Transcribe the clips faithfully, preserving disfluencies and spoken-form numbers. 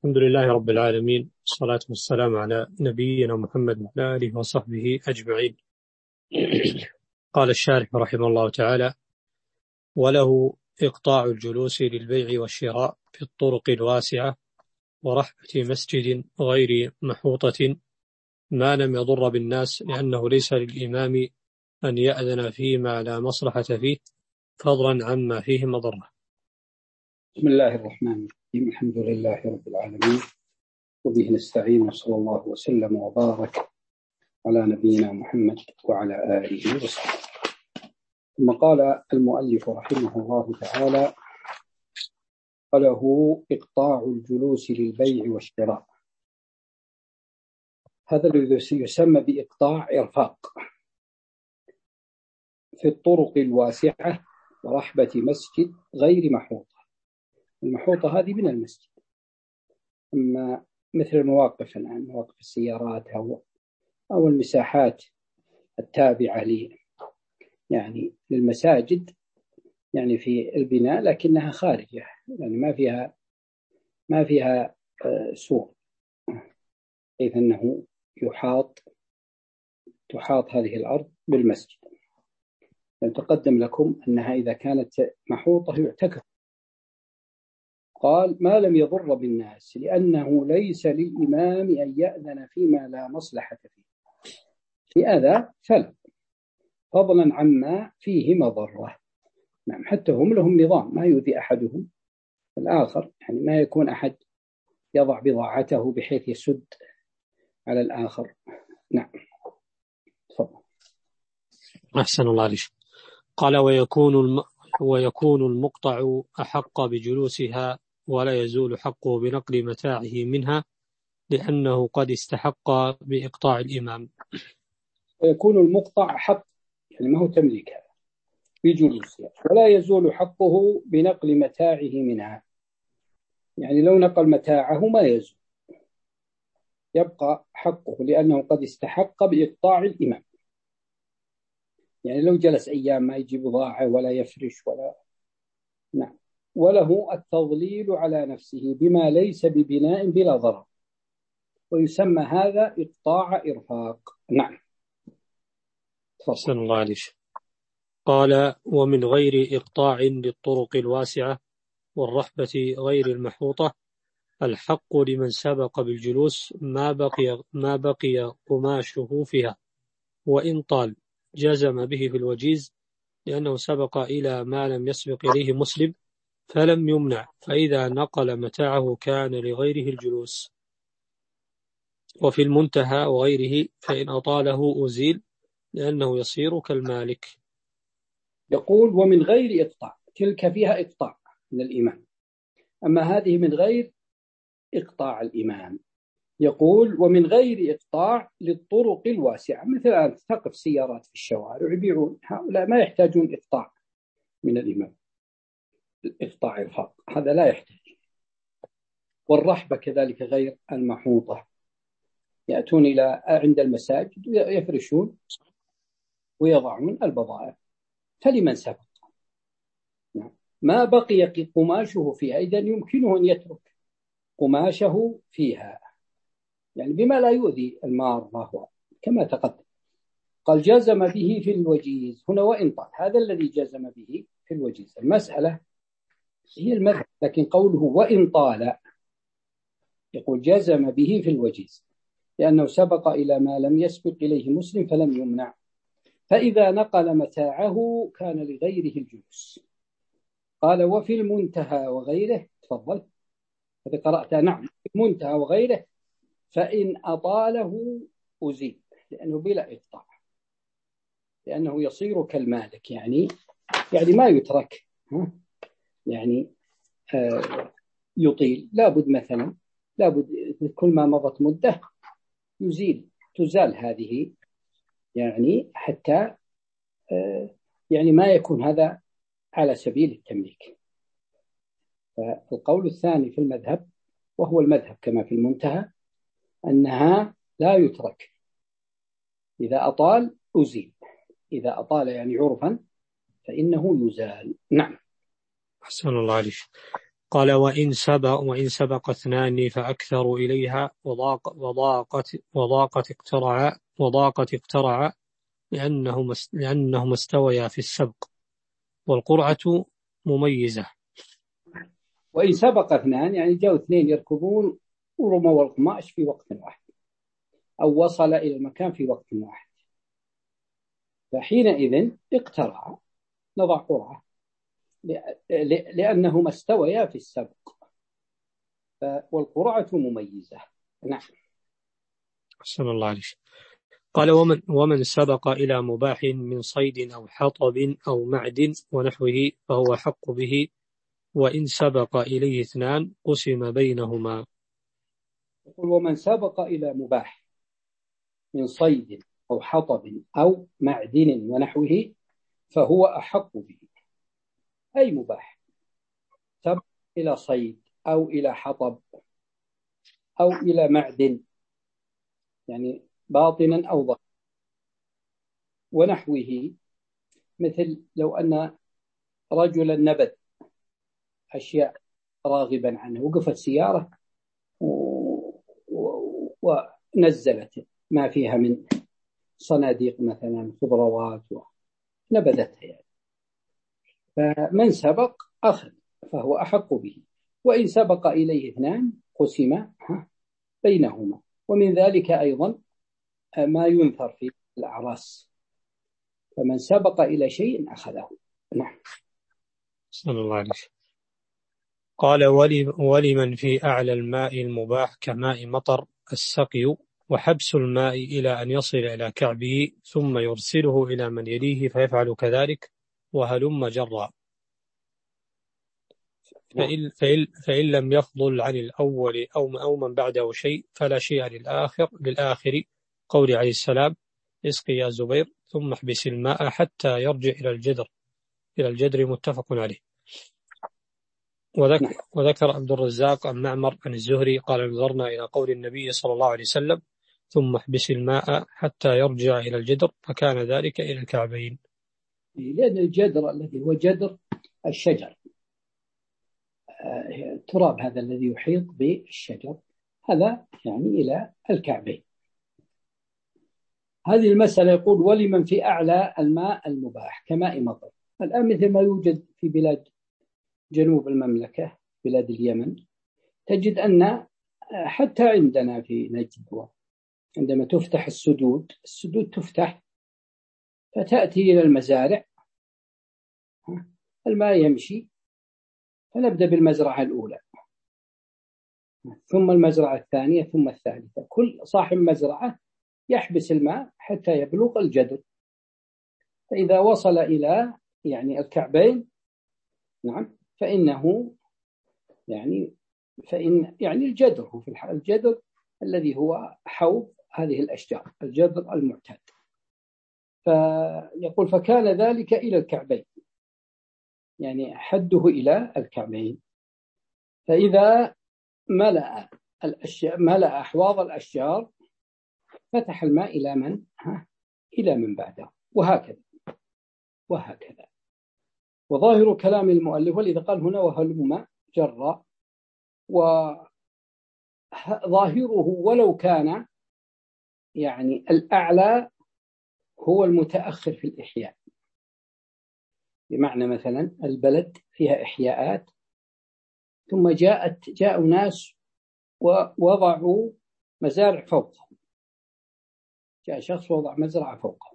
الحمد لله رب العالمين، والصلاة والسلام على نبينا محمد وعلى آله وصحبه أجمعين. قال الشارح رحمه الله تعالى: وله إقطاع الجلوس للبيع والشراء في الطرق الواسعة ورحبة مسجد غير محوطة ما لم يضر بالناس، لأنه ليس للإمام أن يأذن فيما لا مصلحة فيه فضلا عما فيه مضرة. بسم الله الرحمن الرحيم. الحمد لله رب العالمين، وبه نستعين، وصلى الله وسلم وبارك على نبينا محمد وعلى آله وصحبه. ثم قال المؤلف رحمه الله تعالى: وله إقطاع الجلوس للبيع والشراء. هذا الذي يسمى بإقطاع إرفاق في الطرق الواسعة ورحبة مسجد غير محوطة. المحوطة هذه من المسجد، أما مثل المواقف الآن، مواقف السيارات أو أو المساحات التابعة لي يعني للمساجد، يعني في البناء لكنها خارجة، يعني ما فيها ما فيها سور، حيث أنه يحاط تحاط هذه الأرض بالمسجد. تقدم لكم أنها إذا كانت محوطة يعتكف. قال: ما لم يضر بالناس، لأنه ليس للإمام أن يأذن فيما لا مصلحة فيه، لأذى فلا، فضلا عما فيه مضرة. نعم، حتى هم لهم نظام، ما يؤذي أحدهم الآخر، يعني ما يكون أحد يضع بضاعته بحيث يسد على الآخر. نعم، تفضل. أحسن الله عليك. قال: ويكون الم... ويكون المقطع أحق بجلوسها، ولا يزول حقه بنقل متاعه منها، لأنه قد استحق بإقطاع الإمام. ويكون المقطع حق، يعني ما هو تمليكها، بجلوسها، ولا يزول حقه بنقل متاعه منها، يعني لو نقل متاعه ما يزول، يبقى حقه، لأنه قد استحق بإقطاع الإمام. يعني لو جلس أيام ما يجيب بضاعة ولا يفرش ولا نعم، وله التضليل على نفسه بما ليس ببناء بلا ضرر، ويسمى هذا إقطاع إرفاق. نعم، أحسن الله عليك. قال: ومن غير إقطاع للطرق الواسعة والرحبة غير المحوطة الحق لمن سبق بالجلوس ما بقي ما بقي قماشه فيها، وإن طال جزم به في الوجيز، لأنه سبق إلى ما لم يسبق إليه مسلم فلم يمنع، فإذا نقل متاعه كان لغيره الجلوس. وفي المنتهى وغيره فإن أطاله أزيل، لأنه يصير كالمالك. يقول: ومن غير إقطاع، تلك فيها إقطاع من الإمام، أما هذه من غير إقطاع الإمام. يقول: ومن غير إقطاع للطرق الواسعة، مثل أن تقف سيارات في الشوارع يبيعون، هؤلاء ما يحتاجون إقطاع من الإمام، إقطاع إرفاق هذا لا يحتاج. والرحبة كذلك غير المحوطة، يأتون إلى عند المساجد ويفرشون ويضعون البضائع، فلمن سبق ما بقي قماشه فيها، إذا يمكنه أن يترك قماشه فيها، يعني بما لا يؤذي المارة، كما تقدم. قال: جزم به في الوجيز، هنا وإن طال، هذا الذي جزم به في الوجيز. المسألة هي المذهب، لكن قوله وإن طال، يقول جزم به في الوجيز لأنه سبق إلى ما لم يسبق إليه مسلم فلم يمنع، فإذا نقل متاعه كان لغيره الجلوس. قال: وفي المنتهى وغيره، تفضل هذا قرأتها. نعم، في المنتهى وغيره فإن أطاله أزيل، لأنه بلا إقطاع، لأنه يصير كالمالك، يعني يعني ما يترك، يعني آه يطيل، لابد مثلا لابد كل ما مضت مدة يزيل تزال هذه، يعني حتى آه يعني ما يكون هذا على سبيل التمليك. فالقول الثاني في المذهب، وهو المذهب كما في المنتهى، أنها لا يترك، إذا أطال أزيل، إذا أطال يعني عرفا فإنه يزال. نعم. أحسن الله عليك. قال وإن سبق وإن سبق اثنان فأكثر إليها وضاق وضاقت وضاقت اقترعا وضاقت اقترعا لأنهما لأنهما استويا في السبق والقرعة مميزة. وإن سبق اثنان يعني جاءوا اثنين يركضون ورموا القماش في وقت واحد أو وصل إلى المكان في وقت واحد، فحينئذ اقترعا نضع قرعة لأنهما استويا في السبق والقرعة مميزة. نعم. أحسن الله عليك. قال ومن, ومن سبق إلى مباح من صيد أو حطب أو معدن ونحوه فهو حق به، وإن سبق إليه اثنان قسم بينهما. يقول ومن سبق إلى مباح من صيد أو حطب أو معدن ونحوه فهو أحق به، أي مباح سبق إلى صيد أو إلى حطب أو إلى معدن يعني باطنا أو ظاهرا ونحوه، مثل لو أن رجلا نبذ أشياء راغبا عنه، وقفت سيارة ونزلت ما فيها من صناديق مثلا خضروات ونبذتها يعني، فمن سبق أخذ فهو أحق به، وإن سبق إليه اثنان قسم بينهما. ومن ذلك أيضا ما ينثر في الأعراس، فمن سبق إلى شيء أخذه. نعم. صلى الله عليه وسلم. قال ولمن في أعلى الماء المباح كماء مطر السقي وحبس الماء إلى أن يصل إلى كعبه ثم يرسله إلى من يليه فيفعل كذلك وهلم جرا، فإن, فإن, فإن لم يفضل عن الأول أو, أو من بعده شيء فلا شيء للآخر للآخر قول عليه السلام اسقي يا زبير ثم احبس الماء حتى يرجع إلى الجدر إلى الجدر متفق عليه. وذكر, وذكر عبد الرزاق عن معمر عن الزهري قال نظرنا إلى قول النبي صلى الله عليه وسلم ثم احبس الماء حتى يرجع إلى الجدر فكان ذلك إلى الكعبين، لأن الجدر الذي هو جدر الشجر التراب هذا الذي يحيط بالشجر هذا يعني إلى الكعبين. هذه المسألة يقول ولمن في أعلى الماء المباح كماء مطر. الآن مثل ما يوجد في بلاد جنوب المملكة بلاد اليمن، تجد أن حتى عندنا في نجد عندما تفتح السدود السدود تفتح فتأتي إلى المزارع، الماء يمشي، فنبدأ بالمزرعة الأولى ثم المزرعة الثانية ثم الثالثة، كل صاحب مزرعة يحبس الماء حتى يبلغ الجدر، فإذا وصل إلى يعني الكعبين نعم فإنه يعني فإن يعني الجدر هو في الحال الجدر الذي هو حوض هذه الأشجار الجدر المعتاد، فيقول فكان ذلك إلى الكعبين يعني حده إلى الكعبين، فإذا ملأ الأشجار ملأ أحواض الأشجار فتح الماء إلى من ها إلى من بعده، وهكذا وهكذا. وظاهر كلام المؤلف ولذا قال هنا وهلم جرا، وظاهره ولو كان يعني الأعلى هو المتأخر في الإحياء، بمعنى مثلا البلد فيها إحياءات ثم جاءت جاءوا ناس ووضعوا مزارع فوقهم، جاء شخص وضع مزرعة فوقهم،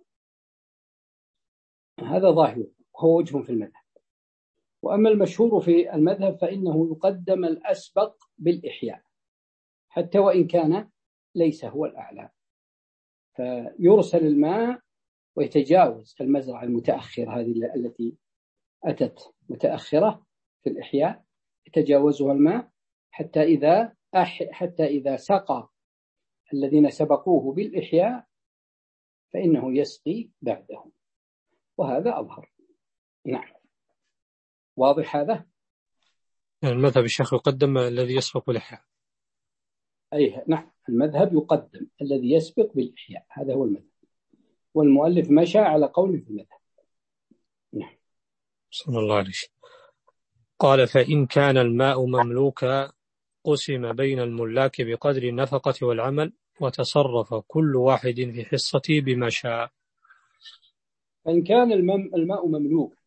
هذا ظاهر هو وجه في المذهب. وأما المشهور في المذهب فإنه يقدم الأسبق بالإحياء حتى وإن كان ليس هو الأعلى، فيرسل الماء ويتجاوز المزرعة المتأخرة هذه التي أتت متأخرة في الإحياء، يتجاوزها الماء حتى إذا أح حتى إذا سقى الذين سبقوه بالإحياء فإنه يسقي بعدهم، وهذا أظهر. نعم واضح هذا؟ المذهب الشيخ يقدم الذي يسبق بالإحياء. أي نعم المذهب يقدم الذي يسبق بالإحياء، هذا هو المذهب، والمؤلف مشى على قول في المذهب. نعم. صلى الله عليه وسلم. قال فإن كان الماء مملوكا قسم بين الملاك بقدر النفقة والعمل وتصرف كل واحد في حصته بما شاء. فإن كان الماء مملوك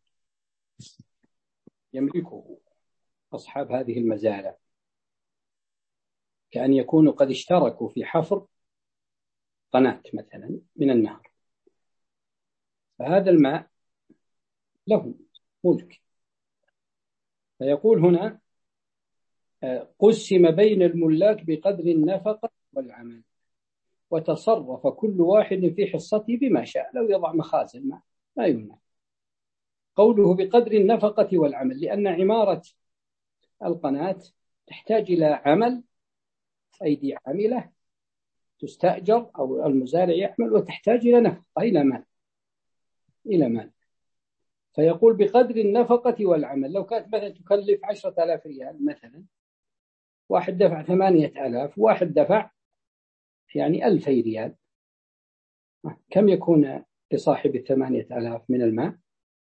يملكه أصحاب هذه المزارع، كأن يكونوا قد اشتركوا في حفر قناة مثلا من النهر، فهذا الماء له ملك. فيقول هنا قسم بين الملاك بقدر النفقة والعمل وتصرف كل واحد في حصته بما شاء. لو يضع مخازن ما ما يمنع. قوله بقدر النفقة والعمل، لأن عمارة القناة تحتاج إلى عمل، أيدي عاملة تستأجر أو المزارع يعمل، وتحتاج إلى نفقة، إلى مال إلى مال فيقول بقدر النفقة والعمل. لو كانت مثلا تكلف عشرة آلاف ريال مثلا، واحد دفع ثمانية آلاف، واحد دفع يعني ألفي ريال، كم يكون لصاحب الثمانية آلاف من الماء؟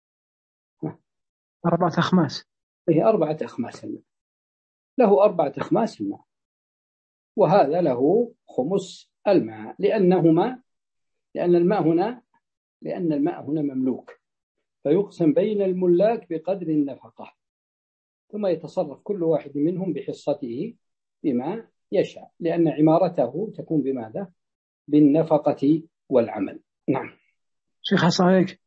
أربعة أخماس. هي أربعة أخماس الماء، له أربعة أخماس الماء، وهذا له خمس الماء، لأنهما لأن الماء هنا لأن الماء هنا مملوك، فيقسم بين الملاك بقدر النفقة، ثم يتصرف كل واحد منهم بحصته بما يشاء، لأن عمارته تكون بماذا؟ بالنفقة والعمل. نعم. شيخ حسن عليك،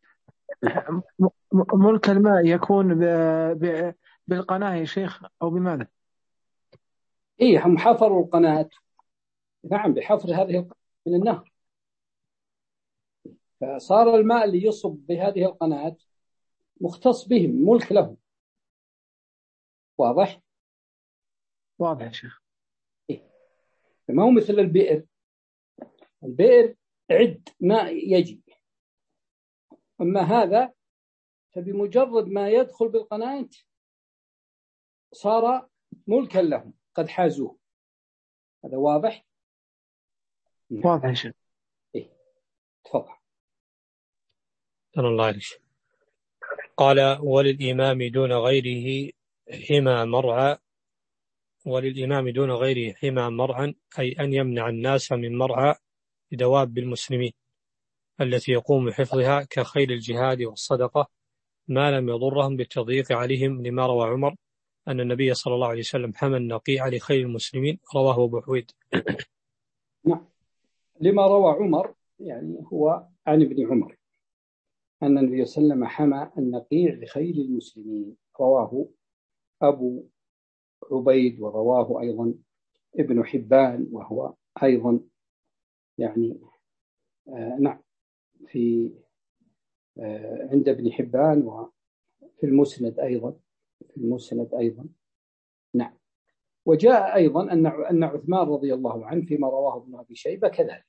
ملك الماء يكون ب... ب... بالقناة يا شيخ أو بماذا؟ إيه، هم حفروا القناة. نعم، بحفر هذه القناة من النهر، فصار الماء اللي يصب بهذه القناة مختص بهم، ملك لهم. واضح؟ واضح يا شيخ. إيه؟ ما هو مثل البئر. البئر عد ماء يجي، أما هذا فبمجرد ما يدخل بالقناة صار ملكا لهم، قد حازوه. هذا واضح؟ واضح يا شيخ. إيه؟ تفضل. الله عليك. قال وللإمام دون غيره حمى مرعى وللإمام دون غيره حمى مرعى أي أن يمنع الناس من مرعى دواب المسلمين التي يقوم بحفظها كخيل الجهاد والصدقة، ما لم يضرهم بالتضييق عليهم، لما روى عمر أن النبي صلى الله عليه وسلم حمى النقيع لخيل المسلمين، رواه أبو حويد. نعم، لما روى عمر يعني هو عن ابن عمر أن النبي صلى الله عليه وسلم حمى النقيع لخيل المسلمين، رواه أبو عبيد ورواه أيضا ابن حبان، وهو أيضا يعني آه نعم في آه عند ابن حبان وفي المسند أيضا في المسند أيضا نعم. وجاء أيضا أن أن عثمان رضي الله عنه فيما رواه ابن أبي شيبة كذلك.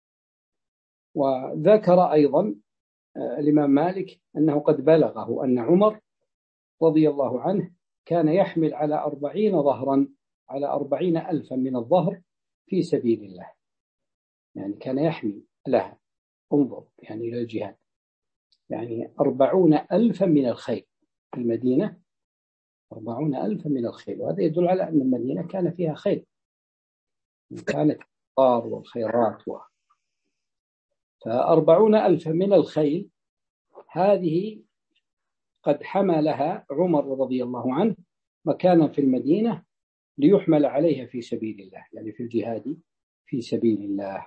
وذكر أيضا آه الإمام مالك أنه قد بلغه أن عمر رضي الله عنه كان يحمل على أربعين ظهرا على أربعين ألفا من الظهر في سبيل الله، يعني كان يحمل لها، انظر يعني إلى الجهاد، يعني أربعون ألفا من الخيل في المدينة، أربعون ألفا من الخيل، وهذا يدل على أن المدينة كان فيها خيل، كانت الطار والخيرات و... فأربعون ألفا من الخيل هذه قد حملها عمر رضي الله عنه مكانا في المدينة ليحمل عليها في سبيل الله، يعني في الجهاد في سبيل الله.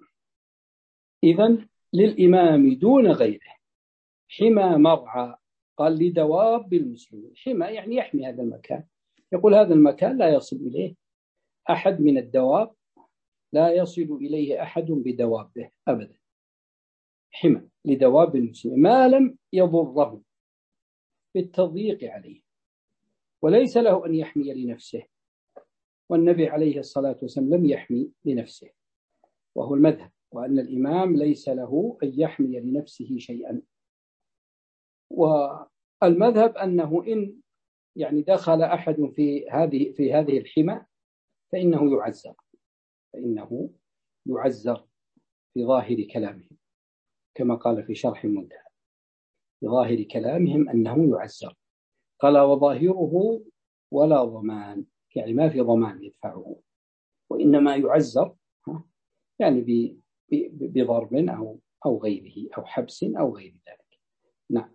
إذن للإمام دون غيره حمى مرعى، قال لدواب المسلمين. حمى يعني يحمي هذا المكان، يقول هذا المكان لا يصل إليه أحد من الدواب، لا يصل إليه أحد بدوابه أبدا. حمى لدواب المسلمين ما لم يضره بالتضييق عليه، وليس له أن يحمي لنفسه، والنبي عليه الصلاة والسلام لم يحمي لنفسه، وهو المذهب، وأن الإمام ليس له أن يحمي لنفسه شيئا. والمذهب أنه إن يعني دخل أحد في هذه في هذه الحمى فإنه يعزر فإنه يعزر في ظاهر كلامهم، كما قال في شرح المنتهى، في ظاهر كلامهم أنه يعزر، قال وظاهره ولا ضمان، يعني ما في ضمان يدفعه، وإنما يعزر يعني بضرب أو أو غيره أو حبس أو غير ذلك. نعم.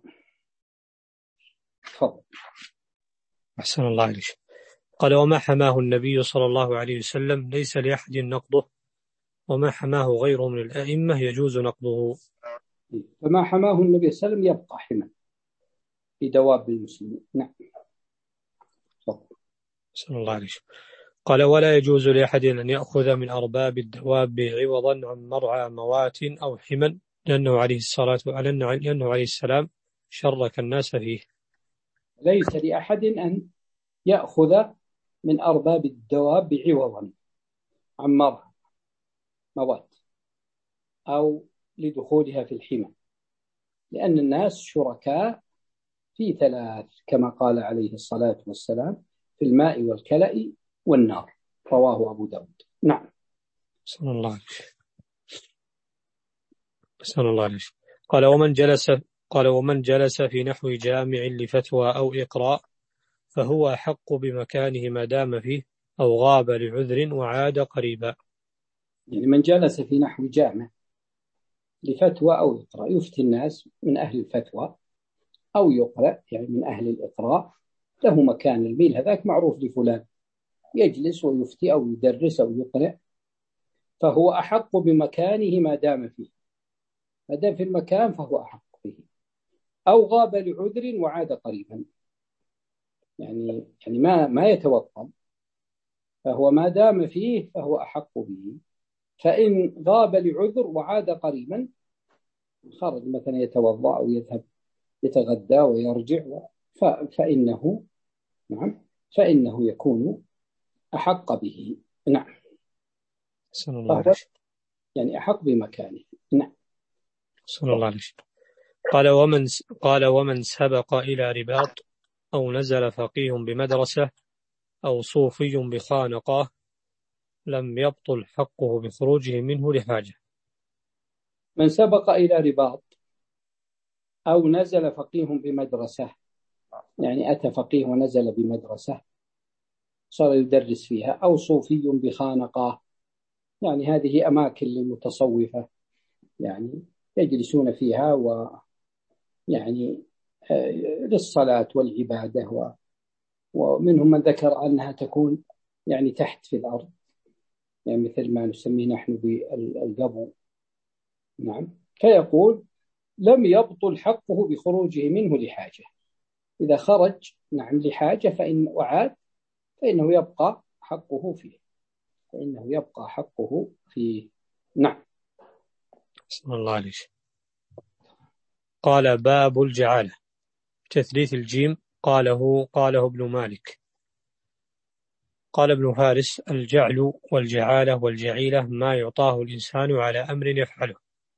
تفضل. أحسن الله عليك. قال وما حماه النبي صلى الله عليه وسلم ليس لأحد نقضه، وما حماه غيره من الأئمة يجوز نقضه. فما حماه النبي صلى الله عليه وسلم يبقى حما في دواب المسلمين. نعم. تفضل. أحسن الله عليك. قال ولا يجوز لأحد أن يأخذ من أرباب الدواب عوضا عن مرعى موات أو حما، لأنه عليه الصلاة لأنه عليه السلام شرك الناس فيه. ليس لأحد أن يأخذ من أرباب الدواب عوضا عن مرعى موات أو لدخولها في الحمى، لأن الناس شركاء في ثلاث كما قال عليه الصلاة والسلام: في الماء والكلأ والنار. رواه أبو داود. نعم. بسم الله عليك. بسم الله عليك. قال ومن جلس قال ومن جلس في نحو جامع لفتوى أو إقراء فهو أحق بمكانه ما دام فيه، أو غاب لعذر وعاد قريبا. يعني من جلس في نحو جامع لفتوى أو إقراء، يفتي الناس من أهل الفتوى أو يقرأ يعني من أهل الإقراء، له مكان الميل هذاك معروف لفلان، يجلس ويفتي أو يدرس أو يقرأ، فهو أحق بمكانه ما دام فيه، ما دام في المكان فهو أحق به. أو غاب لعذر وعاد قريبا، يعني يعني ما ما يتوطن، فهو ما دام فيه فهو أحق به. فإن غاب لعذر وعاد قريبا، خرج مثلا يتوضأ أو يذهب يتغدى ويرجع، فإنه نعم فإنه يكون أحق به. نعم. صلى الله عليه وسلم. يعني أحق بمكانه. نعم. صلى الله عليه وسلم. قال ومن قال ومن سبق إلى رباط أو نزل فقيه بمدرسة أو صوفي بخانقة لم يبطل حقه بخروجه منه لحاجة. من سبق إلى رباط أو نزل فقيه بمدرسة، يعني أتى فقيه ونزل بمدرسة صار يدرس فيها، أو صوفي بخانقة، يعني هذه أماكن للمتصوفة يعني يجلسون فيها ويعني للصلاة والعبادة، ومنهم من ذكر أنها تكون يعني تحت في الأرض، يعني مثل ما نسميه نحن بالقبو. نعم. فيقول لم يبطل حقه بخروجه منه لحاجة، إذا خرج نعم لحاجة فإن وعاد فإنه يبقى حقه فيه، فإنه يبقى حقه فيه. نعم. بسم الله عليك. قال باب الجعالة تثليث الجيم. قاله قاله ابن مالك. قال ابن فارس: الجعل والجعالة والجعيلة ما يعطاه الإنسان على أمر يفعله،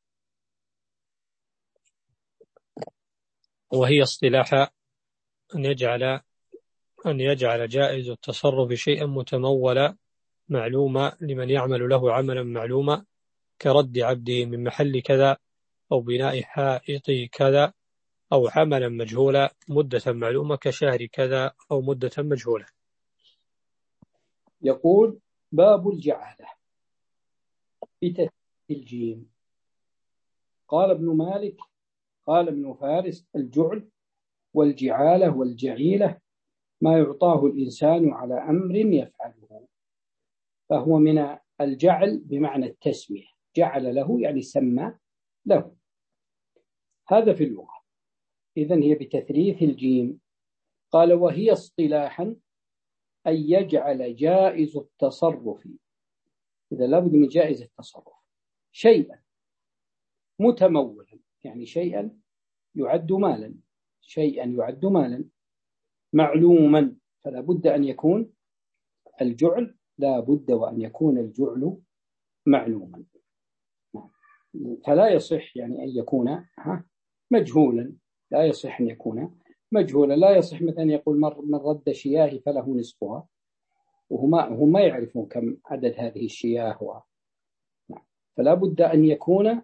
وهي اصطلاح أن يجعل أن يجعل جائز التصرف شيئا متمولا معلوما لمن يعمل له عملا معلوما، كرد عبده من محل كذا، أو بناء حائط كذا، أو عملا مجهولا مدة معلومة كشهر كذا، أو مدة مجهولة. يقول باب الجعالة بتثليث الجيم. قال ابن مالك قال ابن فارس: الجعل والجعالة والجعيلة ما يعطاه الإنسان على أمر يفعله، فهو من الجعل بمعنى التسمية، جعل له يعني سمى له، هذا في اللغة. إذن هي بتثليث الجيم. قال وهي اصطلاحا أن يجعل جائز التصرف، إذا لابد من جائز التصرف، شيئا متمولا، يعني شيئا يعد مالا، شيئا يعد مالا معلوما، فلا بد أن يكون الجعل لا بد وأن يكون الجعل معلوما، فلا يصح يعني أن يكون مجهولا، لا يصح أن يكون مجهولا، لا يصح مثلا يقول من رد شياه فله نصفها، وهم هم ما يعرفون كم عدد هذه الشياه و... فلا بد أن يكون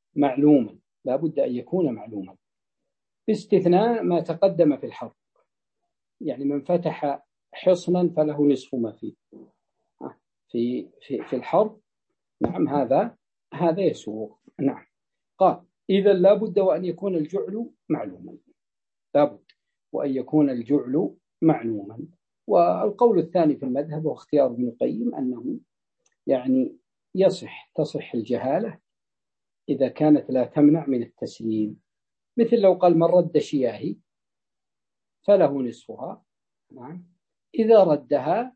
معلوما، لا بد أن يكون معلوما، باستثناء ما تقدم في الحرب، يعني من فتح حصنا فله نصف ما فيه في في في الحرب. نعم هذا هذا يسوغ. نعم. قال إذا لابد وأن يكون الجعل معلوما، لابد وأن يكون الجعل معلوما. والقول الثاني في المذهب واختيار ابن القيم أنه يعني يصح تصح الجهالة إذا كانت لا تمنع من التسليم، مثل لو قال من رد شياهي فله نصفها. نعم. إذا ردها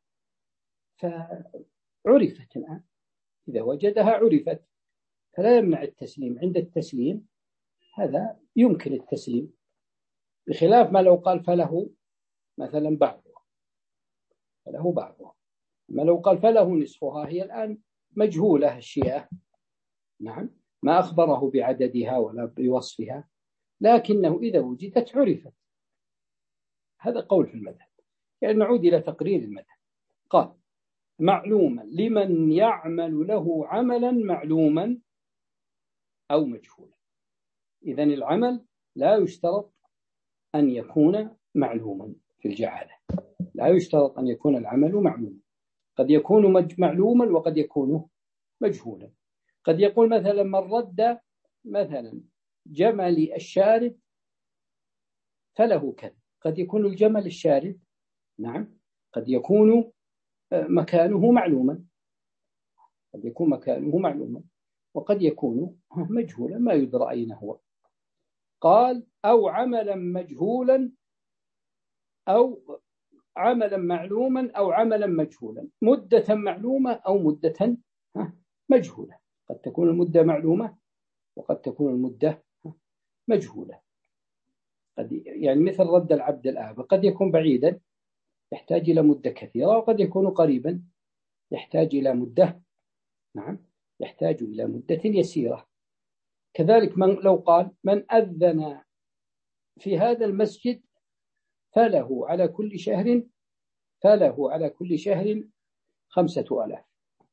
فعرفت الآن، إذا وجدها عرفت، فلا يمنع التسليم. عند التسليم هذا يمكن التسليم، بخلاف ما لو قال فله مثلا بعضها، فله بعضها. ما لو قال فله نصفها، هي الآن مجهولة الشياه، نعم، ما أخبره بعددها ولا بوصفها، لكنه إذا وجدت عرفت. هذا قول في المذهب. يعني نعود إلى تقرير المذهب. قال معلوما لمن يعمل له عملا معلوما أو مجهولا. إذن العمل لا يشترط أن يكون معلوما في الجعالة، لا يشترط أن يكون العمل معلوما، قد يكون معلوما وقد يكون مجهولا. قد يقول مثلا من رد مثلا جمل الشارد فله كذا، قد يكون الجمل الشارد، نعم، قد يكون مكانه معلوما، قد يكون مكانه معلوما وقد يكون مجهولا ما يدرى أين هو. قال أو عملا مجهولا أو عملا معلوما أو عملا مجهولا، مدة معلومة أو مدة مجهولة. قد تكون المدة معلومة وقد تكون المدة مجهولة. قد يعني مثل رد العبد الآب، قد يكون بعيدا يحتاج إلى مدة كثيرة، وقد يكون قريبا يحتاج إلى مدة، نعم، يحتاج إلى مدة يسيرة. كذلك من لو قال من أذن في هذا المسجد فله على كل شهر فله على كل شهر خمسة آلاف،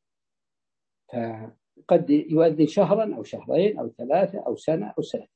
فقد يؤذن شهرا أو شهرين أو ثلاثة أو سنة أو سنتين.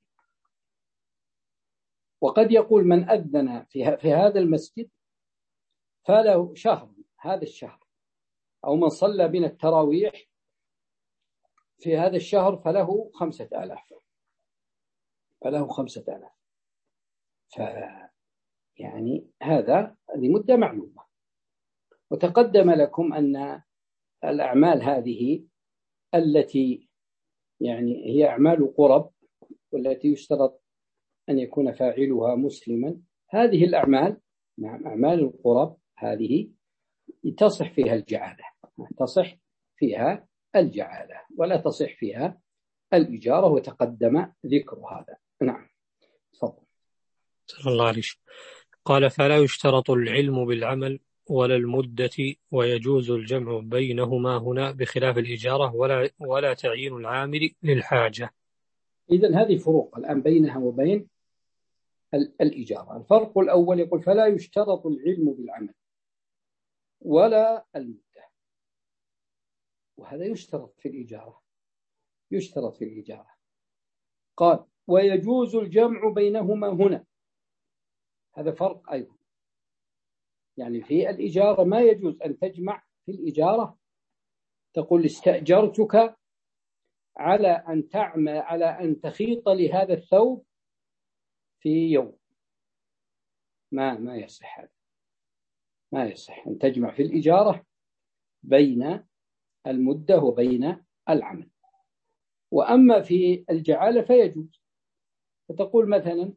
وقد يقول من أذن في في هذا المسجد فله شهر، هذا الشهر، أو من صلى بنا التراويح في هذا الشهر فله خمسة آلاف، فله خمسة آلاف. ف يعني هذا لمدة معلومة. وتقدم لكم أن الأعمال هذه التي يعني هي أعمال قرب والتي يشترط أن يكون فاعلها مسلما، هذه الأعمال، نعم، أعمال القرب هذه تصح فيها الجعالة، تصح فيها الجعالة ولا تصح فيها الإجارة، وتقدم ذكر هذا. نعم. تفضل. صلى الله عليه وسلم. قال فلا يشترط العلم بالعمل ولا المدة، ويجوز الجمع بينهما هنا بخلاف الإجارة، ولا ولا تعيين العامل للحاجة. إذن هذه فروق الآن بينها وبين الإجارة. الفرق الأول يقول فلا يشترط العلم بالعمل ولا المدة، وهذا يشترط في الإجارة، يشترط في الإجارة. قال ويجوز الجمع بينهما هنا، هذا فرق أيضا. يعني في الإجارة ما يجوز أن تجمع في الإجارة تقول استأجرتك على أن تعمل على أن تخيط لهذا الثوب في يوم، ما ما يصح هذا، ما يصح أن تجمع في الإجارة بين المدة وبين العمل. وأما في الجعالة فيجوز، فتقول مثلا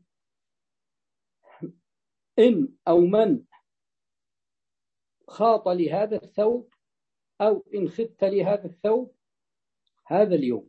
إن أو من خاط لهذا الثوب أو إن خدت لهذا الثوب هذا اليوم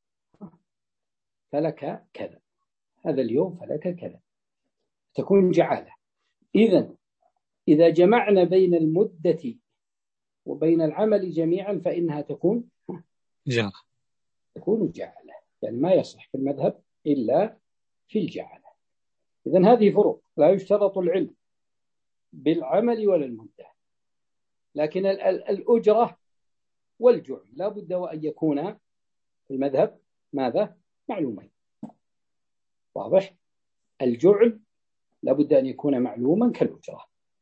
فلك كذا، هذا اليوم فلك كذا، تكون جعالة. إذن إذا جمعنا بين المدة وبين العمل جميعا فإنها تكون جعالة، تكون جعالة، يعني ما يصح في المذهب إلا في الجعالة. إذن هذه فروق. لا يشترط العلم بالعمل ولا المدة، لكن الأجرة والجعل لا بد وأن يكون في المذهب ماذا؟ معلومين. واضح؟ الجعل لا بد أن يكون معلوما كالأجرة،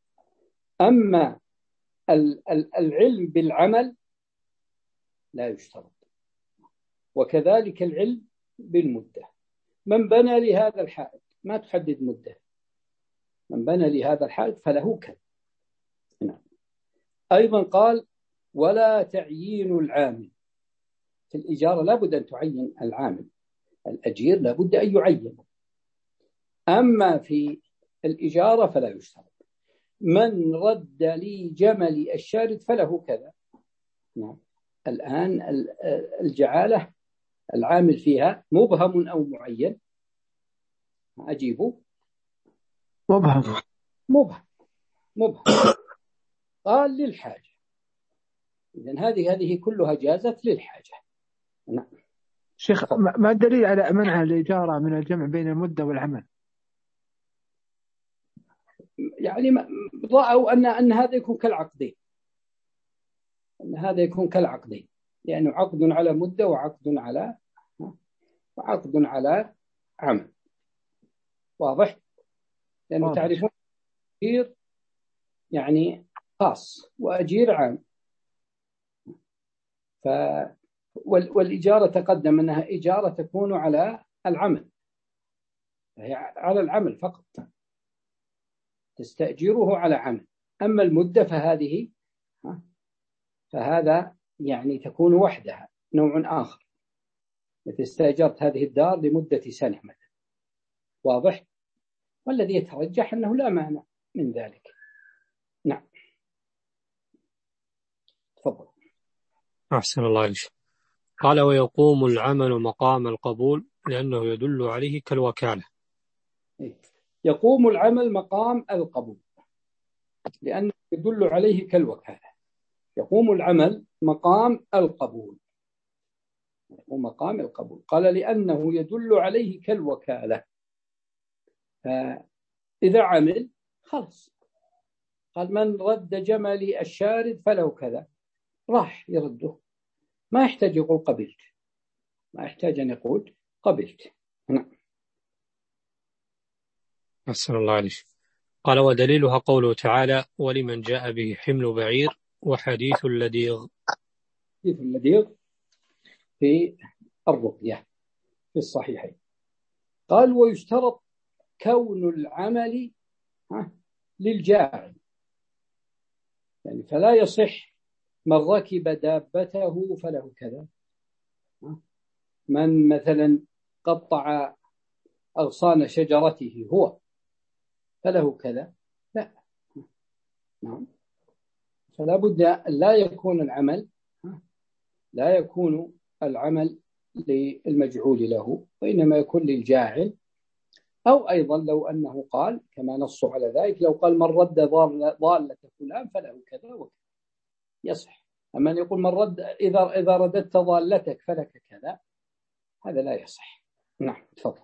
أما العلم بالعمل لا يشترط، وكذلك العلم بالمدة. من بنى لهذا الحائط ما تحدد مدة، من بنى لهذا الحائط فله كذا. نعم. أيضا قال ولا تعيين العامل. في الإجارة لا بد أن تعين العامل، الأجير لا بد أن يعين. أما في الإجارة فلا يشترط. من رد لي جملي الشارد فله كذا. نعم. الآن الجعالة العامل فيها مبهم أو معين؟ أجيبوا. مبهم. مبهم مبهم قال للحاجة. إذن هذه هذه كلها جازت للحاجة. نعم. شيخ، ما الدليل على منع الإجارة من الجمع بين المدة والعمل؟ يعني رأوا أن أن هذا يكون كالعقدين، أن هذا يكون كالعقدين، لأنه عقد على مدة وعقد على وعقد على عمل. واضح؟ لأنه تعرفون أجير يعني خاص وأجير عام. ف والإجارة تقدم أنها إجارة تكون على العمل، هي على العمل فقط، تستأجره على عمل. أما المدة فهذه فهذا يعني تكون وحدها نوع آخر، مثل استأجرت هذه الدار لمدة سنة مثلا. واضح؟ والذي يترجح أنه لا مانع من ذلك. نعم. تفضل. أحسن الله إليك. قال ويقوم العمل مقام القبول لأنه يدل عليه كالوكالة. يقوم العمل مقام القبول لأنه يدل عليه كالوكالة. يقوم العمل مقام القبول، ومقام القبول قال لأنه يدل عليه كالوكالة. فإذا عمل خلص، قال من رد جملي الشارد فله كذا، راح يرده، ما يحتاج يقول قبلت، ما يحتاج أن يقول قبلت. نعم. أحسن الله عليك. قال ودليلها قوله تعالى ولمن جاء به حمل بعير وحديث اللديغ. حديث اللديغ في الرقية في الصحيحين. قال ويشترط كون العمل للجاعل، يعني فلا يصح من ركب دابته فله كذا، من مثلا قطع أغصان شجرته هو فله كذا، لا. نعم. فلا بد لا يكون العمل لا يكون العمل للمجعول له، وإنما يكون للجاعل. أو أيضا لو أنه قال كما نصوا على ذلك، لو قال من رد ضالة فلان فله كذا وكذا يصح. أما أن يقول من رد إذا إذا رددت ضالتك فلك كذا، هذا لا يصح. نعم. تفضل.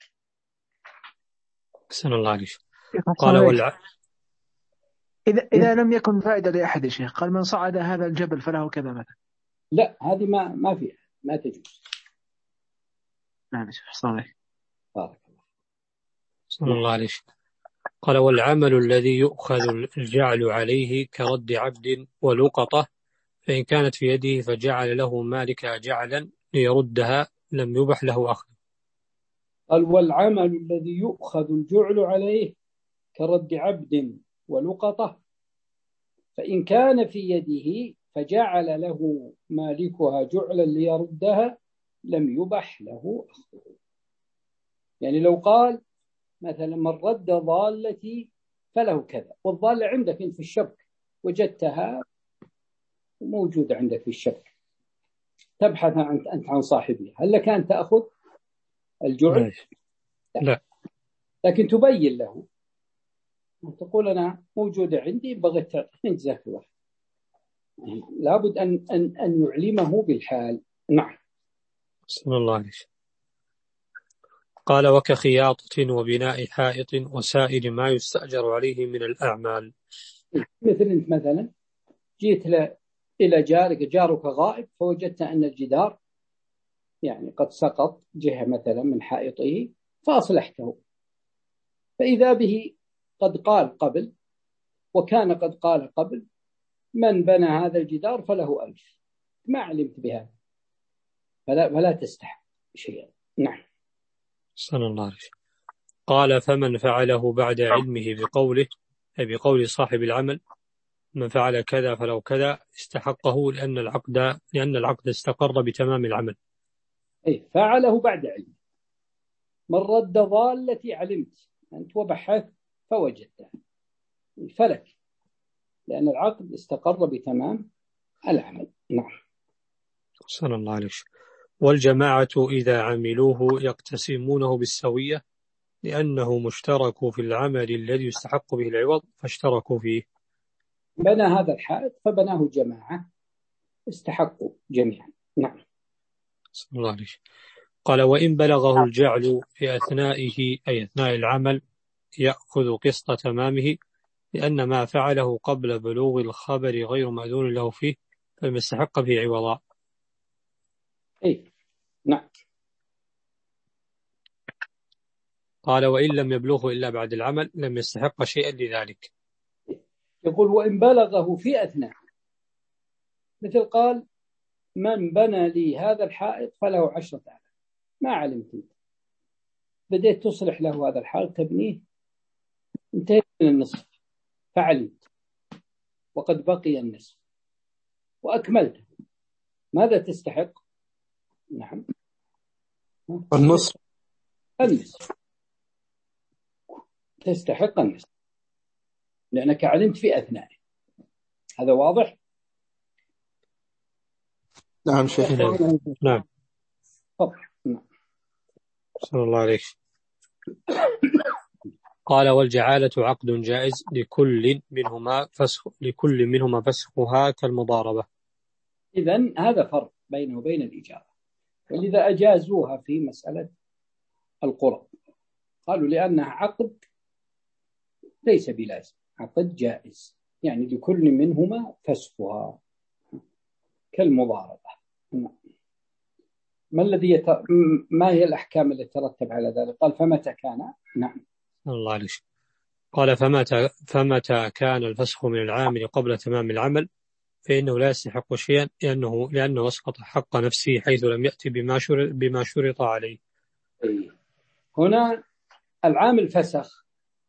أحسن الله عليك. قال والع... إذا إذا لم يكن فائدة لأحد شيخ، قال من صعد هذا الجبل فله كذا مثلا، لا، هذه ما ما فيها، ما تجوز. نعم. أحسن الله. بارك الله. أحسن الله عليك. قال والعمل الذي يؤخذ الجعل عليه كرد عبد ولقطة، فإن كانت في يده فجعل له مالكها جعلا ليردها لم يبح له أخذ. قال والعمل الذي يؤخذ الجعل عليه كرد عبد ولقطة، فإن كان في يده فجعل له مالكها جعلا ليردها لم يبح له أخذه. يعني لو قال مثلا من رد ضالتي فله كذا، والضالة عندك في الشبك وجدتها موجودة عندك في الشبك، تبحث أنت عن صاحبها، هل لك أن تأخذ الجعل؟ لا. لا. لكن تبين له، تقول أنا موجودة عندي بغيت جزاك الله، لابد أن أن أن يعلمه بالحال. نعم. بسم الله عليك. قال وكخياطة وبناء حائط وسائر ما يستأجر عليه من الأعمال. مثل أنت مثلا جيت إلى جارك، جارك غائب، فوجدت أن الجدار يعني قد سقط جهة مثلا من حائطه فأصلحته، فإذا به قد قال قبل وكان قد قال قبل من بنى هذا الجدار فله ألف، ما علمت بهذا فلا, فلا تستحق شيئا. نعم. صلى الله عليه وسلم. قال فمن فعله بعد علمه بقوله، أي بقول صاحب العمل، من فعل كذا فلو كذا، استحقه لأن العقد لأن العقد استقر بتمام العمل. أي فعله بعد علم. من رد ضالتي علمت أنت وبحثت فوجدتها، فلك، لأن العقد استقر بتمام العمل. نعم. صلى الله عليه وسلم. والجماعة إذا عملوه يقتسمونه بالسوية، لأنه مشترك في العمل الذي يستحق به العوض فاشتركوا فيه. بنى هذا الحائط فبناه جماعة استحقوا جميعا. نعم. صلى الله عليه وسلم. قال وإن بلغه الجعل في أثنائه، أي أثناء العمل، يأخذ قسط تمامه، لأن ما فعله قبل بلوغ الخبر غير مأذون له فيه، فلم يستحق به عوضا. أي نعم. قال وإن لم يبلغه إلا بعد العمل لم يستحق شيئا لذلك. يقول وإن بلغه في أثناء، مثل قال من بنى لي هذا الحائط فله عشرة آلاف، ما علمت انت، بديت تصلح له هذا الحائط تبنيه، انتهيت من النصف فعلمت وقد بقي النصف وأكملته، ماذا تستحق؟ نعم النصف. النصف تستحق النصف لأنك علمت في أثنائه. هذا واضح؟ نعم شيخ. نعم. طبعا. نعم. صلى الله عليه. قال والجعالة عقد جائز لكل منهما فسخ لكل منهما فسخها كالمضاربة. إذن هذا فرق بينه وبين الإجارة، ولذا أجازوها في مسألة القرض، قالوا لأنها عقد ليس بلازم، عقد جائز، يعني لكل منهما فسخها كالمضاربة. ما الذي يت... ما هي الأحكام التي ترتب على ذلك؟ قال فمتى كان. نعم. الله عليه. قال فمتى فمتى كان الفسخ من العامل قبل تمام العمل فإنه لا يستحق شيئا، لأنه لأنه أسقط حق نفسه حيث لم يأتي بما شرط بما شرط عليه. هنا العامل فسخ،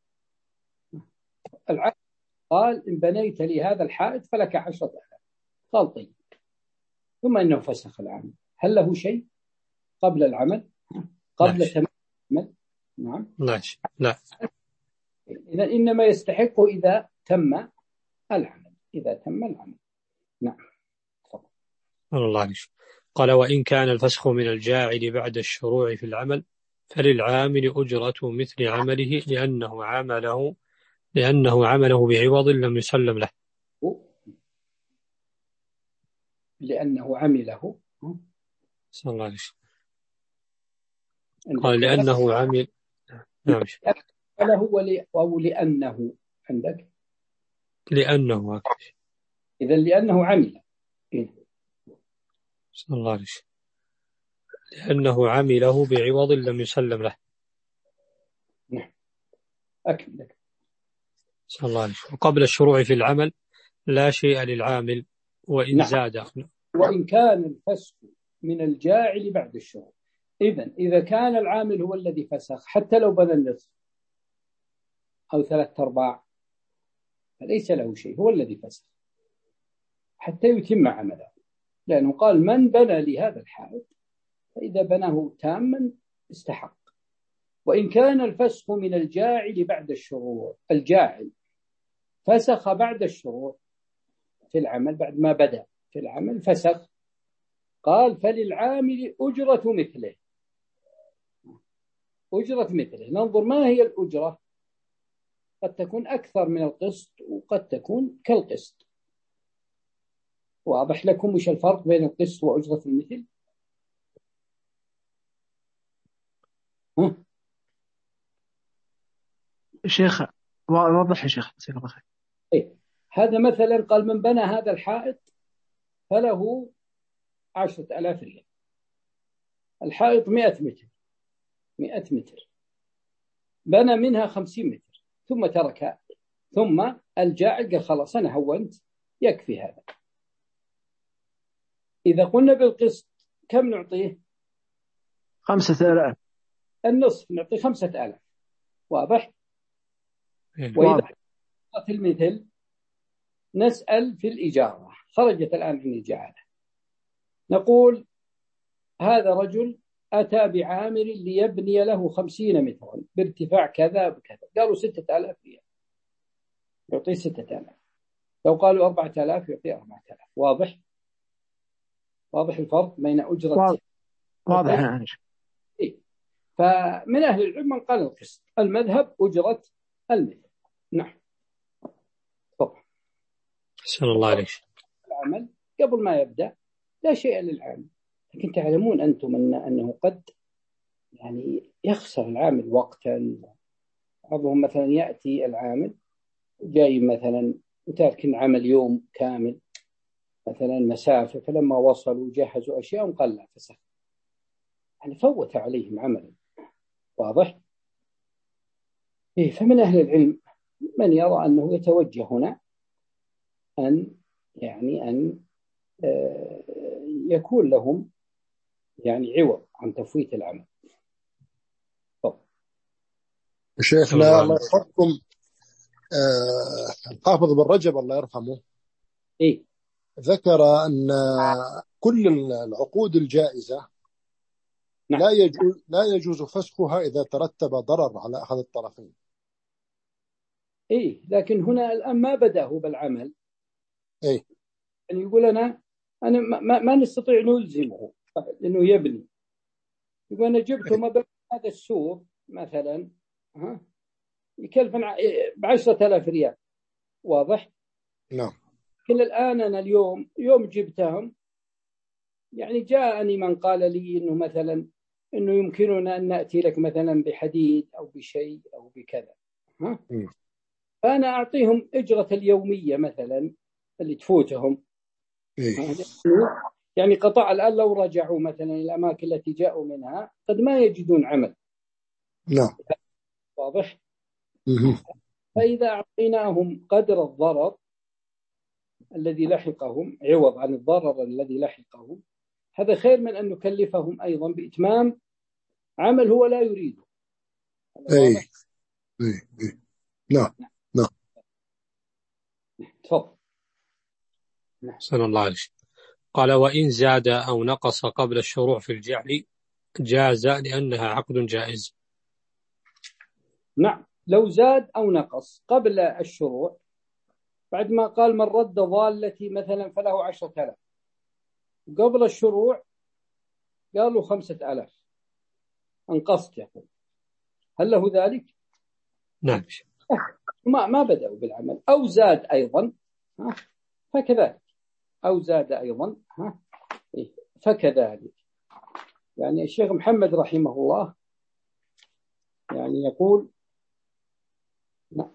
العامل قال إن بنيت لي هذا الحائط فلك عشرة آلاف، قال طيب، ثم إنه فسخ العامل، هل له شيء قبل العمل قبل تمام العمل؟ نعم لا لا. إذا إنما يستحق إذا تم العمل، إذا تم العمل. نعم. الله عليه. قال وإن كان الفسخ من الجاعل بعد الشروع في العمل فللعامل أجرة مثل عمله، لأنه عمله لأنه عمله بعوض لم يسلم له. لأنه عمله. صلى الله عليه. قال لأنه عمل. نعم. له ولي أو لأنه عندك. لأنه. إذا لأنه عمل. إيه؟ صلى الله عليه. لأنه عمله بعوض لم يسلم له. نعم. أكمل. صلى الله عليه. وقبل الشروع في العمل لا شيء للعامل وإن نعم. زاد. وإن كان الفسخ من الجاعل بعد الشروع. إذن إذا كان العامل هو الذي فسخ حتى لو بنى النصف أو ثلاثة أرباع فليس له شيء، هو الذي فسخ حتى يتم عمله، لأنه قال من بنى لهذا الحائط فإذا بناه تاما استحق. وإن كان الفسخ من الجاعل بعد الشروع، الجاعل فسخ بعد الشروع في العمل، بعد ما بدأ في العمل فسخ، قال فللعامل أجرة مثله. أجرة مثله، ننظر ما هي الأجرة، قد تكون أكثر من القسط وقد تكون كالقسط. واضح لكم وش الفرق بين القسط وأجرة المثل؟ ها؟ شيخ وضح يا شيخ. إيه؟ هذا مثلا قال من بنى هذا الحائط فله عشرة آلاف ريال، الحائط مئة متر، مئة متر، بنى منها خمسين متر ثم ترك ثم الجاعل قال خلاص أنا هونت يكفي هذا. إذا قلنا بالقسط كم نعطيه؟ خمسة آلاف. النصف نعطيه خمسة آلاف. واضح؟ وإذا في المثل نسأل في الإجارة، خرجت الآن عن الجعالة، نقول هذا رجل أتى بعامل ليبني له خمسين مترا بارتفاع كذا بكذا، قالوا ستة آلاف ريال يعطيه ستة آلاف، لو قالوا أربعة آلاف يعطيه أربعة آلاف. واضح؟ واضح الفرق بين أجرة واضح يعني. إيه؟ فمن أهل العلم من قال القسط، المذهب أجرة المثل. نعم. طبعا. أحسن الله عليك. العمل قبل ما يبدأ لا شيء للعامل، لكن تعلمون أنتم أن أنه قد يعني يخسر العامل وقتا. بعضهم مثلا يأتي العامل جاي مثلا وتارك العمل يوم كامل مثلا مسافة، فلما وصلوا جهزوا أشياء وقال لا فسخ، يعني فوت عليهم عملا. واضح؟ إيه. فمن أهل العلم من يرى أنه يتوجه هنا أن يعني أن يكون لهم يعني عوض عن تفويت العمل. طب. شيخنا الله يرحمكم، آه الحافظ بن رجب الله يرحمه إيه؟ ذكر أن كل العقود الجائزة نعم. لا يجوز لا يجوز فسخها إذا ترتب ضرر على أحد الطرفين. إيه، لكن هنا الآن ما بدأه بالعمل. إيه. يعني يقول أنا أنا ما, ما نستطيع نلزمه إنه يبني. يقول أنا جبته ما بين هذا السور مثلا ها يكلف بعشرة آلاف ريال. واضح؟ نعم. كل الآن أنا اليوم يوم جبتهم يعني جاءني من قال لي إنه مثلا إنه يمكننا أن نأتي لك مثلا بحديد أو بشيء أو بكذا ها؟ م. فأنا أعطيهم إجرة اليومية مثلا اللي تفوتهم. إيه. يعني قطاع الآن لو رجعوا مثلا إلى الأماكن التي جاءوا منها قد ما يجدون عمل. نعم. واضح؟ م. فإذا أعطيناهم قدر الضرر الذي لحقهم عوض عن الضرر الذي لحقهم، هذا خير من أن نكلفهم أيضا بإتمام عمل هو لا يريده. إيه. إيه. إيه. نعم. نعم. تفضل. صلى الله عليه وسلم. قال وإن زاد أو نقص قبل الشروع في الجعل جاز لأنها عقد جائز. نعم، لو زاد أو نقص قبل الشروع، بعد ما قال من رد ضالتي مثلا فله عشرة آلاف، قبل الشروع قالوا خمسة آلاف انقصت، يقول هل له ذلك؟ نعم. ما ما بدأوا بالعمل. أو زاد أيضا ها فكذلك، أو زاد أيضا ها فكذلك. يعني الشيخ محمد رحمه الله يعني يقول لا.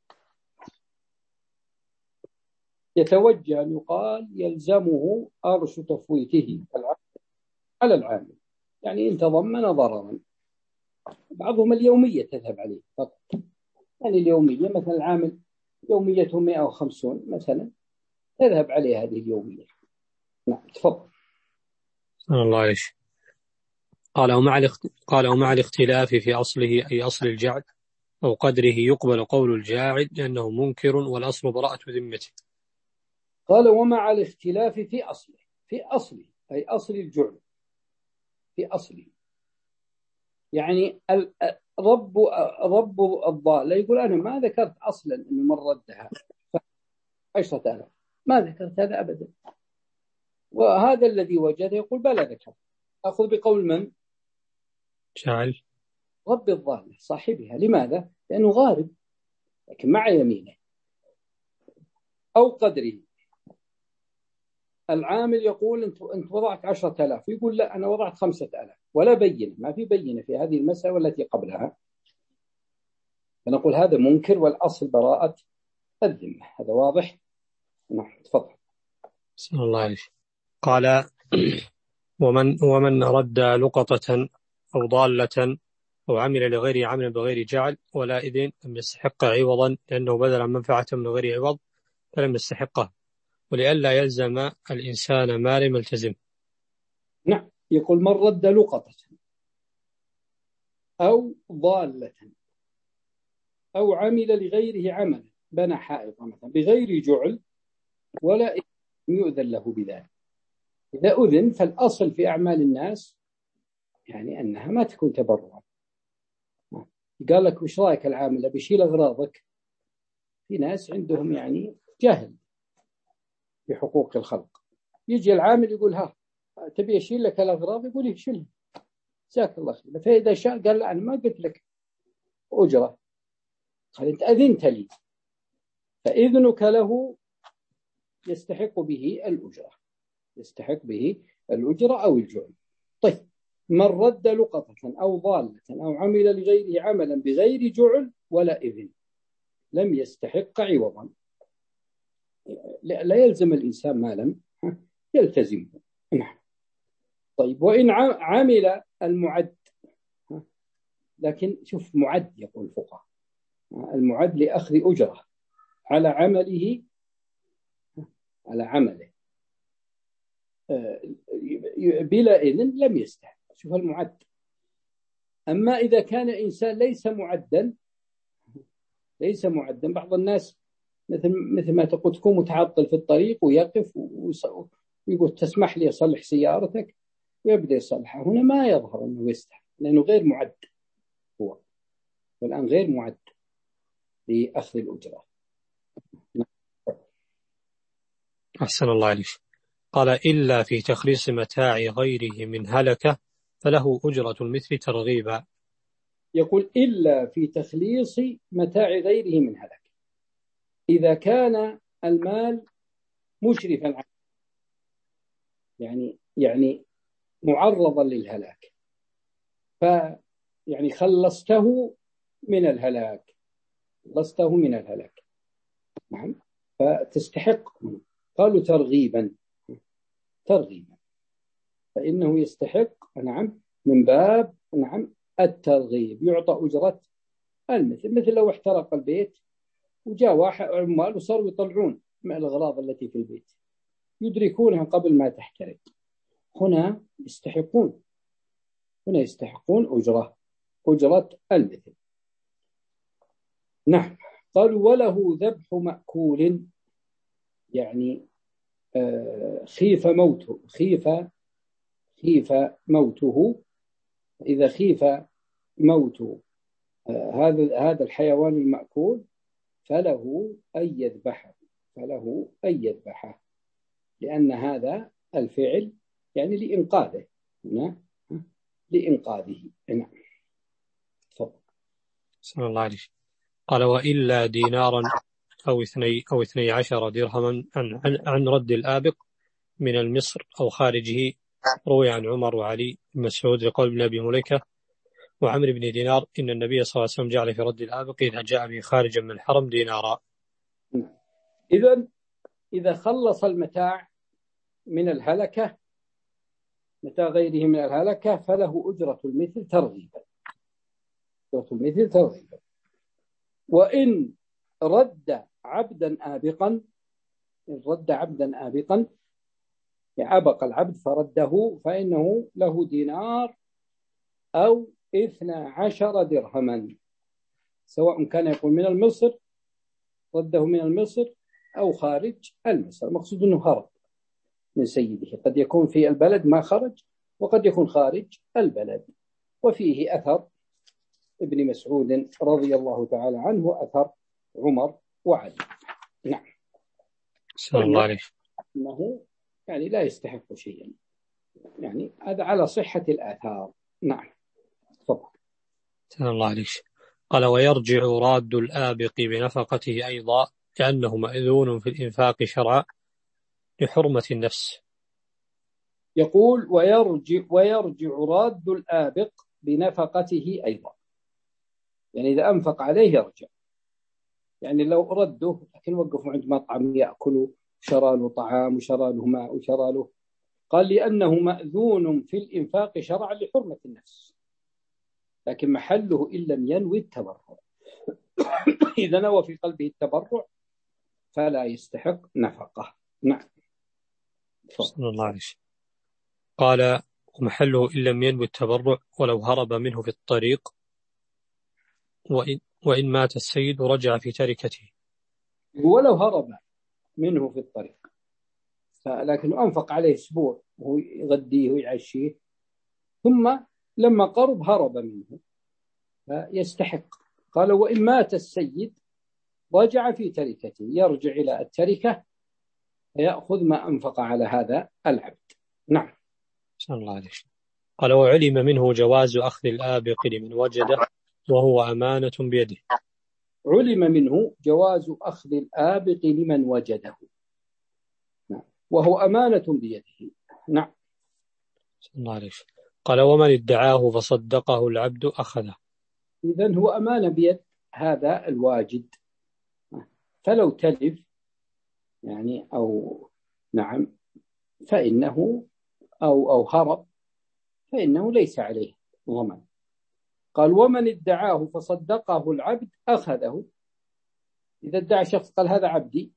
يتوجه أن يقال يلزمه أرش تفويته على العامل، يعني إن تضمن ضررا. بعضهم اليومية تذهب عليه فقط، يعني اليومية مثلا العامل يوميته مئة وخمسين مثلا تذهب عليه هذه اليومية. نعم تفضل. الله عليه. قال ومع الاخت... قال ومع الاختلاف في أصله أي أصل الجعل أو قدره يقبل قول الجاعل لأنه منكر والأصل براءة ذمته. قال ومع الاختلاف في أصله، في أصله أي أصل الجعل، في أصله يعني رب رب الضالة يقول أنا ما ذكرت أصلا إنه من ردها عشرة آلاف، ما ذكرت هذا أبدا. وهذا الذي وجده يقول بلى ذكر. أخذ بقول من؟ جعل رب الضالة صاحبها. لماذا؟ لأنه غارب لكن مع يمينه. أو قدره، العامل يقول أنت أنت وضعت عشرة آلاف، يقول لا أنا وضعت خمسة آلاف، ولا بينة، ما في بينة في هذه المسألة والتي قبلها، فنقول هذا منكر والأصل براءة الذمة. هذا واضح؟ نعم تفضل. صلى الله عليه. قال ومن ومن رد لقطة أو ضالة أو عمل لغيره عملا بغير جعل ولا إذن لم يستحق عوضا لأنه بذل منفعة من غير عوض فلم يستحقه، ولئلا يلزم الإنسان ما لم يلتزم. نعم. يقول من رد لقطة أو ضالة أو عمل لغيره عملا، بنى حائطا مثلا بغير جعل ولا يؤذن له بذلك. إذا أذن فالأصل في أعمال الناس يعني أنها ما تكون تبرعا. قال لك وش رأيك العامل بيشيل أغراضك؟ في ناس عندهم يعني جهل بحقوق الخلق، يجي العامل يقول ها تبي أشيل لك الأغراض، يقول لي شيلها جزاك الله خير. فإذا شاء قال لا أنا ما قلت لك أجرة، قال أنت أذنت لي، فإذنك له يستحق به الأجرة، يستحق به الأجرة أو الجعل. طيب من رد لقطة أو ضالة أو عمل لغيره عملا بغير جعل ولا إذن لم يستحق عوضا. لا يلزم الإنسان ما لم يلتزمه. نعم. طيب وإن عمل المعد، لكن شوف معد يقول الفقهاء المعد لأخذ أجرة على عمله على عمله بلا إذن لم يستحق. شوف المعد. أما إذا كان إنسان ليس معدا ليس معدا بعض الناس مثل مثل ما تقول تكون متعطل في الطريق ويقف ويقول تسمح لي أصلح سيارتك ويبدأ يصلحها، هنا ما يظهر أنه يستحق لأنه غير معد، هو والآن غير معد لأخذ الأجرة. أحسن الله عليك. قال إلا في تخليص متاع غيره من هلكة فله أجرة المثل ترغيبا. يقول إلا في تخليص متاع غيره من هلكة، إذا كان المال مشرفا عليه يعني يعني معرضا للهلاك، فيعني خلصته من الهلاك خلصته من الهلاك نعم فتستحق. قالوا ترغيبا ترغيبا فإنه يستحق نعم من باب نعم الترغيب، يعطى أجرة المثل. مثل لو احترق البيت وجاء واحد عمال وصاروا يطلعون من الأغراض التي في البيت يدركونها قبل ما تحترق، هنا يستحقون هنا يستحقون أجرة أجرة المثل. نعم. قالوا وله ذبح مأكول، يعني خيف موته خيف خيف موته إذا خيف موت هذا هذا الحيوان المأكول فله أن يذبحه فله أن يذبحه لأن هذا الفعل يعني لإنقاذه نعم لإنقاذه. نعم. تفضل. بسم الله عليك. قال وإلا دينارا أو اثني أو اثني عشر درهما عن, عن, عن رد الآبق من المصر أو خارجه، روي عن عمر وعلي بن مسعود لقول ابن أبي مليكة وعمر بن دينار إن النبي صلى الله عليه وسلم جعل في رد الآبق إذا جاء به خارجا من الحرم دينارا. إذن إذا خلص المتاع من الهلكة متاع غيره من الهلكة فله أجرة المثل ترغيبا أجرة المثل ترغيبا. وإن رد عبدا آبقا إن رد عبدا آبقا يعني أبق العبد فرده فإنه له دينار أو اثنى عشر درهما، سواء كان يقول من المصر رده من المصر أو خارج المصر. المقصود أنه هرب من سيده، قد يكون في البلد ما خرج وقد يكون خارج البلد. وفيه أثر ابن مسعود رضي الله تعالى عنه وأثر عمر وعلي. نعم. سلام الله عليك. أنه يعني لا يستحق شيئا، يعني هذا على صحة الآثار. نعم. تفضل. سلام الله عليك. قال ويرجع راد الآبق بنفقته أيضا لأنه مأذون في الإنفاق شرعا لحرمة النفس. يقول ويرجع ويرجع راد الآبق بنفقته أيضا، يعني إذا أنفق عليه يرجع، يعني لو رده لكن وقفوا عند مطعم يأكلوا شرى له طعام وشرى له ماء وشرى له، قال لأنه مأذون في الإنفاق شرعا لحرمة النفس. لكن محله إن لم ينوي التبرع. إذا نوى في قلبه التبرع فلا يستحق نفقة. نعم. صلى الله عليه وسلم. قال ومحله إن لم ينوي التبرع ولو هرب منه في الطريق، وإن, وإن مات السيد رجع في تركته. ولو هرب منه في الطريق لكنه أنفق عليه أسبوع وهو يغديه ويعشيه، ثم لما قرب هرب منه فيستحق. قال وإن مات السيد رجع في تركته، يرجع إلى التركة فيأخذ ما أنفق على هذا العبد. نعم. صلى الله عليه وسلم. قال وعلم منه جواز أخذ الآبق لمن وجده وهو أمانة بيده. علم منه جواز أخذ الآبق لمن وجده، نعم، وهو أمانة بيده. نعم. صلى الله عليه وسلم. قال ومن ادعاه فصدقه العبد أخذه. إذن هو أمانة بيد هذا الواجد، فلو تلف يعني أو نعم فإنه أو أو هرب فإنه ليس عليه ضمان. قال ومن ادعاه فصدقه العبد أخذه. إذا ادعى شخص قال هذا عبدي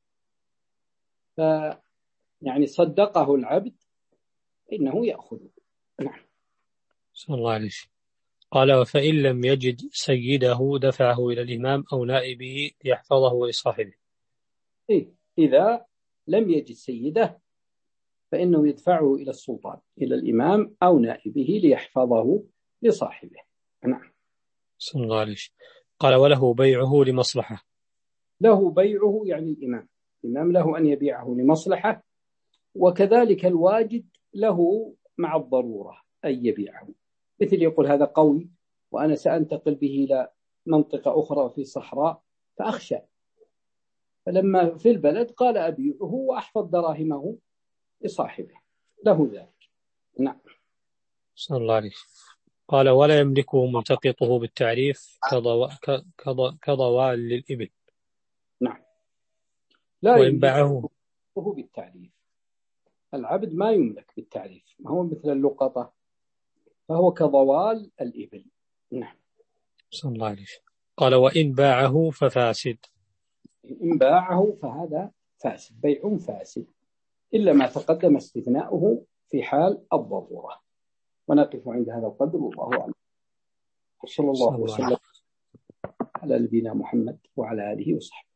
ف يعني صدقه العبد إنه يأخذه. نعم. صلى الله عليه وسلم. قال فإن لم يجد سيده دفعه إلى الإمام أو نائبه ليحفظه لصاحبه. إيه؟ إذا لم يجد سيده فإنه يدفعه إلى السلطان، إلى الإمام أو نائبه ليحفظه لصاحبه. نعم. صلى الله عليه وسلم. قال وله بيعه لمصلحة. له بيعه يعني الإمام الإمام له أن يبيعه لمصلحة، وكذلك الواجد له مع الضرورة أن يبيعه، مثل يقول هذا قوي وأنا سأنتقل به إلى منطقة أخرى في صحراء فأخشى، فلما في البلد قال أبيعه وأحفظ دراهمه لصاحبه، له ذلك. نعم. صلى الله عليه وسلم. قال ولا يملكه ملتقطه بالتعريف كضوال للإبل. نعم. لا وإن باعه بالتعريف، العبد ما يملك بالتعريف، ما هو مثل اللقطة، فهو كضوال الإبل. نعم. صلى الله عليه وسلم. قال وإن باعه ففاسد. إن باعه فهذا فاسد، بيع فاسد، إلا ما تقدم استثناؤه في حال الضرورة. ونقف عند هذا القدر، والله أعلم. صلى الله وسلم على نبينا محمد وعلى آله وصحبه.